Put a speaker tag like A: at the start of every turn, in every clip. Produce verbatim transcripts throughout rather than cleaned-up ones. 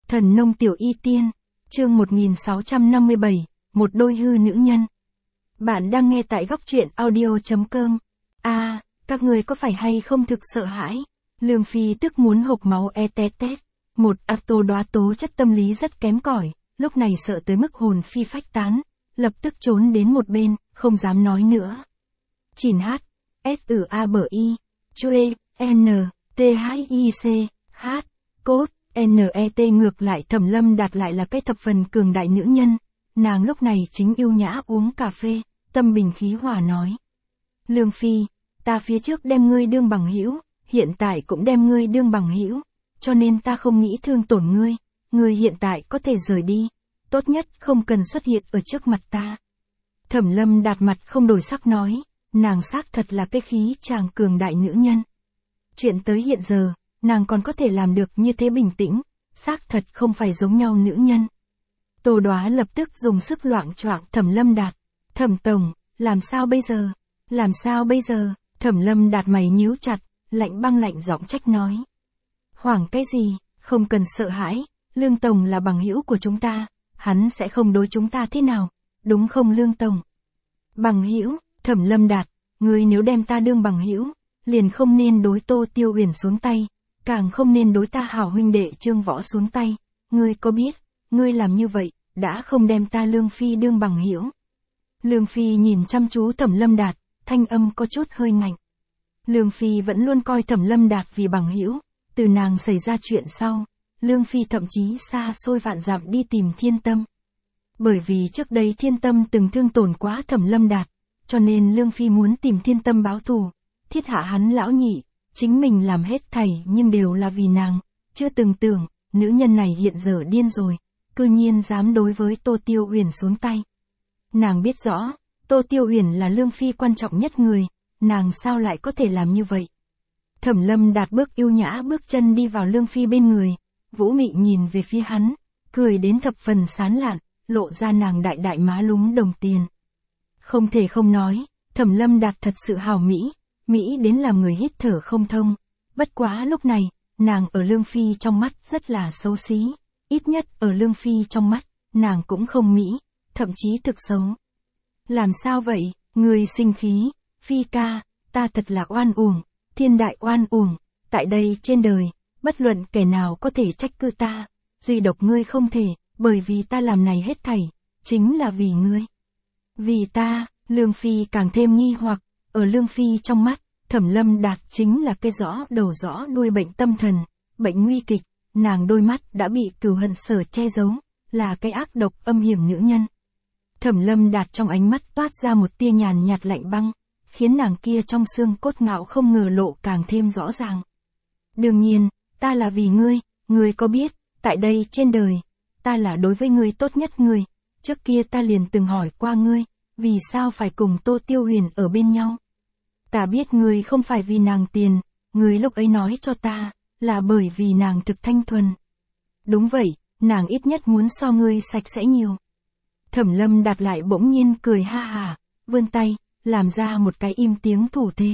A: Thần nông tiểu y tiên, chương một nghìn sáu trăm năm mươi bảy, một đôi hư nữ nhân. Bạn đang nghe tại góc truyện audio chấm com. A, à, các người có phải hay không thực sợ hãi? Lương Phi tức muốn hộc máu e té tét. Một Tô Đoá tố chất tâm lý rất kém cỏi, lúc này sợ tới mức hồn phi phách tán, lập tức trốn đến một bên, không dám nói nữa. Chìn hát, S U A B I, Chuê, N, T H I C, H, Cốt, N E T ngược lại Thẩm Lâm Đạt lại là cái thập phần cường đại nữ nhân, nàng lúc này chính yêu nhã uống cà phê, tâm bình khí hòa nói. Lương Phi, ta phía trước đem ngươi đương bằng hữu, hiện tại cũng đem ngươi đương bằng hữu, cho nên ta không nghĩ thương tổn ngươi, ngươi hiện tại có thể rời đi, tốt nhất không cần xuất hiện ở trước mặt ta. Thẩm Lâm Đạt mặt không đổi sắc nói, nàng xác thật là cái khí chàng cường đại nữ nhân. Chuyện tới hiện giờ, nàng còn có thể làm được như thế bình tĩnh, xác thật không phải giống nhau nữ nhân. Tô Đoá lập tức dùng sức loạng choạng Thẩm Lâm Đạt. Thẩm tổng, làm sao bây giờ? Làm sao bây giờ? Thẩm Lâm Đạt mày nhíu chặt, lạnh băng lạnh giọng trách nói. Hoảng cái gì, không cần sợ hãi, Lương tổng là bằng hữu của chúng ta, hắn sẽ không đối chúng ta thế nào, đúng không Lương tổng? Bằng hữu, Thẩm Lâm Đạt, ngươi nếu đem ta đương bằng hữu, liền không nên đối Tô Tiêu Uyển xuống tay, càng không nên đối ta hảo huynh đệ Trương Võ xuống tay, ngươi có biết, ngươi làm như vậy, đã không đem ta Lương Phi đương bằng hữu. Lương Phi nhìn chăm chú Thẩm Lâm Đạt, thanh âm có chút hơi ngạnh. Lương Phi vẫn luôn coi Thẩm Lâm Đạt vì bằng hữu, từ nàng xảy ra chuyện sau, Lương Phi thậm chí xa xôi vạn dặm đi tìm Thiên Tâm. Bởi vì trước đây Thiên Tâm từng thương tổn quá Thẩm Lâm Đạt, cho nên Lương Phi muốn tìm Thiên Tâm báo thù, thiết hạ hắn lão nhị, chính mình làm hết thảy nhưng đều là vì nàng, chưa từng tưởng, nữ nhân này hiện giờ điên rồi, cư nhiên dám đối với Tô Tiêu Uyển xuống tay. Nàng biết rõ, Tô Tiêu Uyển là Lương Phi quan trọng nhất người, nàng sao lại có thể làm như vậy. Thẩm Lâm Đạt bước yêu nhã bước chân đi vào Lương Phi bên người, Vũ Mị nhìn về phía hắn, cười đến thập phần sán lạn, lộ ra nàng đại đại má lúm đồng tiền. Không thể không nói, Thẩm Lâm Đạt thật sự hào mỹ, mỹ đến làm người hít thở không thông. Bất quá lúc này, nàng ở Lương Phi trong mắt rất là xấu xí, ít nhất ở Lương Phi trong mắt, nàng cũng không mỹ, thậm chí thực xấu. Làm sao vậy, người sinh khí, Phi ca, ta thật là oan uổng, thiên đại oan uổng, tại đây trên đời, bất luận kẻ nào có thể trách cứ ta, duy độc ngươi không thể, bởi vì ta làm này hết thảy, chính là vì ngươi. Vì ta, Lương Phi càng thêm nghi hoặc, ở Lương Phi trong mắt, Thẩm Lâm Đạt chính là cái rõ đầu rõ đuôi bệnh tâm thần, bệnh nguy kịch, nàng đôi mắt đã bị cừu hận sở che giấu, là cái ác độc âm hiểm nữ nhân. Thẩm Lâm Đạt trong ánh mắt toát ra một tia nhàn nhạt lạnh băng, khiến nàng kia trong xương cốt ngạo không ngờ lộ càng thêm rõ ràng. Đương nhiên, ta là vì ngươi, ngươi có biết, tại đây trên đời, ta là đối với ngươi tốt nhất người, trước kia ta liền từng hỏi qua ngươi, vì sao phải cùng Tô Tiêu Huyền ở bên nhau. Ta biết ngươi không phải vì nàng tiền, ngươi lúc ấy nói cho ta, là bởi vì nàng thực thanh thuần. Đúng vậy, nàng ít nhất muốn so ngươi sạch sẽ nhiều. Thẩm Lâm Đạt lại bỗng nhiên cười ha hà, vươn tay, làm ra một cái im tiếng thủ thế.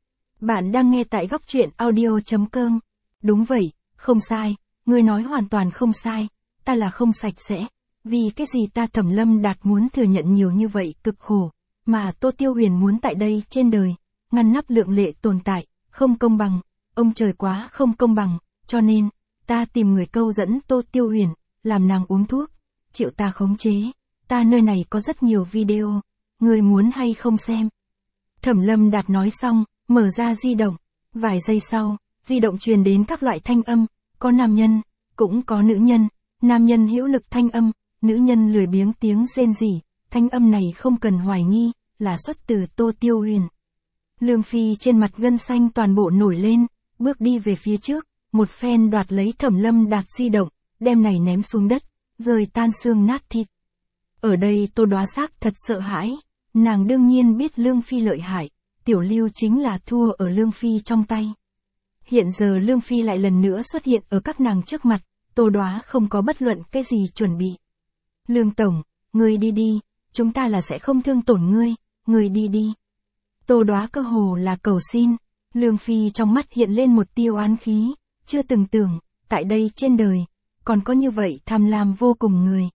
A: Bạn đang nghe tại góc truyện audio chấm com. Đúng vậy, không sai, ngươi nói hoàn toàn không sai, ta là không sạch sẽ. Vì cái gì ta Thẩm Lâm Đạt muốn thừa nhận nhiều như vậy cực khổ, mà Tô Tiêu Huyền muốn tại đây trên đời, ngăn nắp lượng lệ tồn tại, không công bằng, ông trời quá không công bằng, cho nên, ta tìm người câu dẫn Tô Tiêu Huyền, làm nàng uống thuốc, chịu ta khống chế, ta nơi này có rất nhiều video, người muốn hay không xem. Thẩm Lâm Đạt nói xong, mở ra di động, vài giây sau, di động truyền đến các loại thanh âm, có nam nhân, cũng có nữ nhân, nam nhân hữu lực thanh âm, nữ nhân lười biếng tiếng rên rỉ, thanh âm này không cần hoài nghi, là xuất từ Tô Tiêu Huyền. Lương Phi trên mặt gân xanh toàn bộ nổi lên, bước đi về phía trước, một phen đoạt lấy Thẩm Lâm Đạt di động, đem này ném xuống đất, rời tan xương nát thịt. Ở đây Tô Đoá xác thật sợ hãi, nàng đương nhiên biết Lương Phi lợi hại, Tiểu Lưu chính là thua ở Lương Phi trong tay. Hiện giờ Lương Phi lại lần nữa xuất hiện ở các nàng trước mặt, Tô Đoá không có bất luận cái gì chuẩn bị. Lương tổng, ngươi đi đi, chúng ta là sẽ không thương tổn ngươi, ngươi đi đi. Tô Đoá cơ hồ là cầu xin, Lương Phi trong mắt hiện lên một tia oán khí, chưa từng tưởng, tại đây trên đời, còn có như vậy tham lam vô cùng người.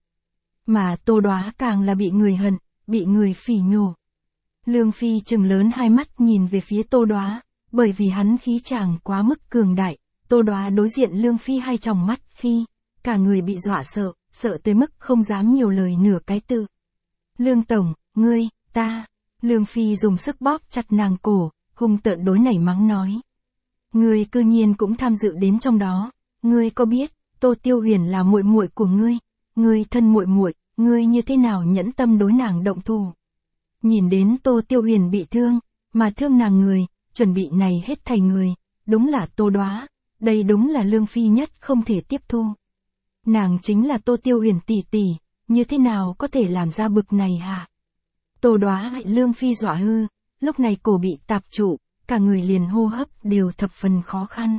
A: Mà Tô Đoá càng là bị người hận, bị người phỉ nhổ. Lương Phi trừng lớn hai mắt nhìn về phía Tô Đoá, bởi vì hắn khí chàng quá mức cường đại, Tô Đoá đối diện Lương Phi hai tròng mắt khi, cả người bị dọa sợ, sợ tới mức không dám nhiều lời nửa cái từ. Lương Tổng, ngươi, ta, Lương Phi dùng sức bóp chặt nàng cổ, hung tợn đối nảy mắng nói. Ngươi cư nhiên cũng tham dự đến trong đó, ngươi có biết, Tô Tiêu Huyền là muội muội của ngươi, ngươi thân muội muội, ngươi như thế nào nhẫn tâm đối nàng động thủ. Nhìn đến Tô Tiêu Huyền bị thương, mà thương nàng người, chuẩn bị này hết thảy người, đúng là Tô Đoá, đây đúng là Lương Phi nhất không thể tiếp thu. Nàng chính là Tô Tiêu Huyền tỷ tỷ, như thế nào có thể làm ra bực này hả? Tô Đoá bị Lương Phi dọa hư, lúc này cổ bị tạp trụ, cả người liền hô hấp đều thập phần khó khăn.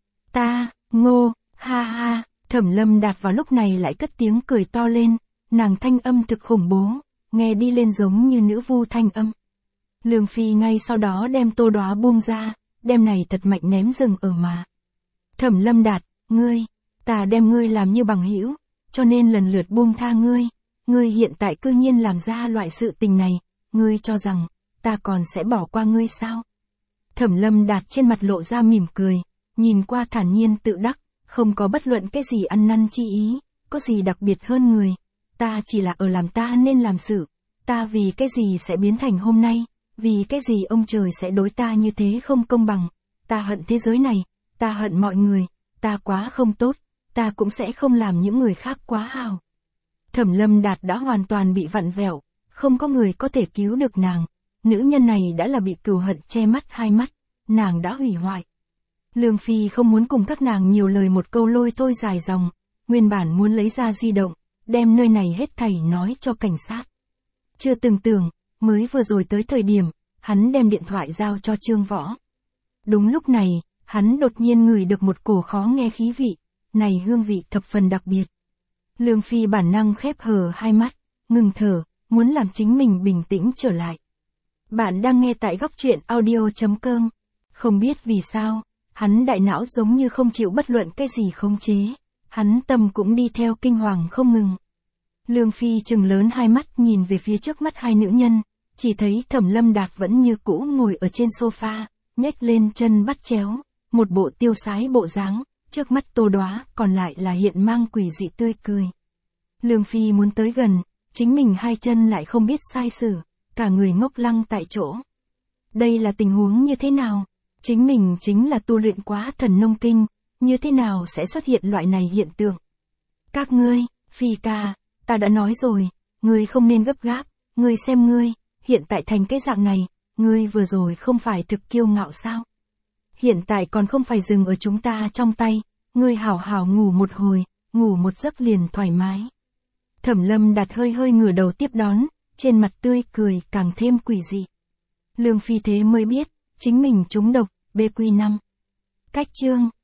A: Ta, Ngô, ha ha, Thẩm Lâm Đạt vào lúc này lại cất tiếng cười to lên, nàng thanh âm thực khủng bố, nghe đi lên giống như nữ vu thanh âm. Lương Phi ngay sau đó đem Tô Đoá buông ra, đem này thật mạnh ném rừng ở mà. Thẩm Lâm Đạt, ngươi, ta đem ngươi làm như bằng hữu, cho nên lần lượt buông tha ngươi, ngươi hiện tại cư nhiên làm ra loại sự tình này, ngươi cho rằng, ta còn sẽ bỏ qua ngươi sao? Thẩm Lâm Đạt trên mặt lộ ra mỉm cười, nhìn qua thản nhiên tự đắc, không có bất luận cái gì ăn năn chi ý, có gì đặc biệt hơn người, ta chỉ là ở làm ta nên làm sự, ta vì cái gì sẽ biến thành hôm nay, vì cái gì ông trời sẽ đối ta như thế không công bằng, ta hận thế giới này, ta hận mọi người, ta quá không tốt, ta cũng sẽ không làm những người khác quá hào. Thẩm Lâm Đạt đã hoàn toàn bị vặn vẹo, không có người có thể cứu được nàng, nữ nhân này đã là bị cừu hận che mắt hai mắt, nàng đã hủy hoại. Lương Phi không muốn cùng các nàng nhiều lời một câu lôi thôi dài dòng, nguyên bản muốn lấy ra di động, đem nơi này hết thảy nói cho cảnh sát. Chưa từng tưởng, mới vừa rồi tới thời điểm, hắn đem điện thoại giao cho Trương Võ. Đúng lúc này, hắn đột nhiên ngửi được một cổ khó nghe khí vị, này hương vị thập phần đặc biệt. Lương Phi bản năng khép hờ hai mắt, ngừng thở, muốn làm chính mình bình tĩnh trở lại. Bạn đang nghe tại góc truyện audio chấm com. Không biết vì sao, hắn đại não giống như không chịu bất luận cái gì khống chế, hắn tâm cũng đi theo kinh hoàng không ngừng. Lương Phi trừng lớn hai mắt nhìn về phía trước mắt hai nữ nhân, chỉ thấy Thẩm Lâm Đạt vẫn như cũ ngồi ở trên sofa, nhếch lên chân bắt chéo, một bộ tiêu sái bộ dáng, trước mắt Tô Đoá còn lại là hiện mang quỷ dị tươi cười. Lương Phi muốn tới gần, chính mình hai chân lại không biết sai sử, cả người ngốc lăng tại chỗ. Đây là tình huống như thế nào? Chính mình chính là tu luyện quá thần nông kinh, như thế nào sẽ xuất hiện loại này hiện tượng? Các ngươi, Phi ca, ta đã nói rồi, ngươi không nên gấp gáp, ngươi xem ngươi, hiện tại thành cái dạng này, ngươi vừa rồi không phải thực kiêu ngạo sao? Hiện tại còn không phải dừng ở chúng ta trong tay, ngươi hảo hảo ngủ một hồi, ngủ một giấc liền thoải mái. Thẩm Lâm Đạt hơi hơi ngửa đầu tiếp đón, trên mặt tươi cười càng thêm quỷ dị. Lương Phi thế mới biết, chính mình trúng độc, bê quy năm. Cách chương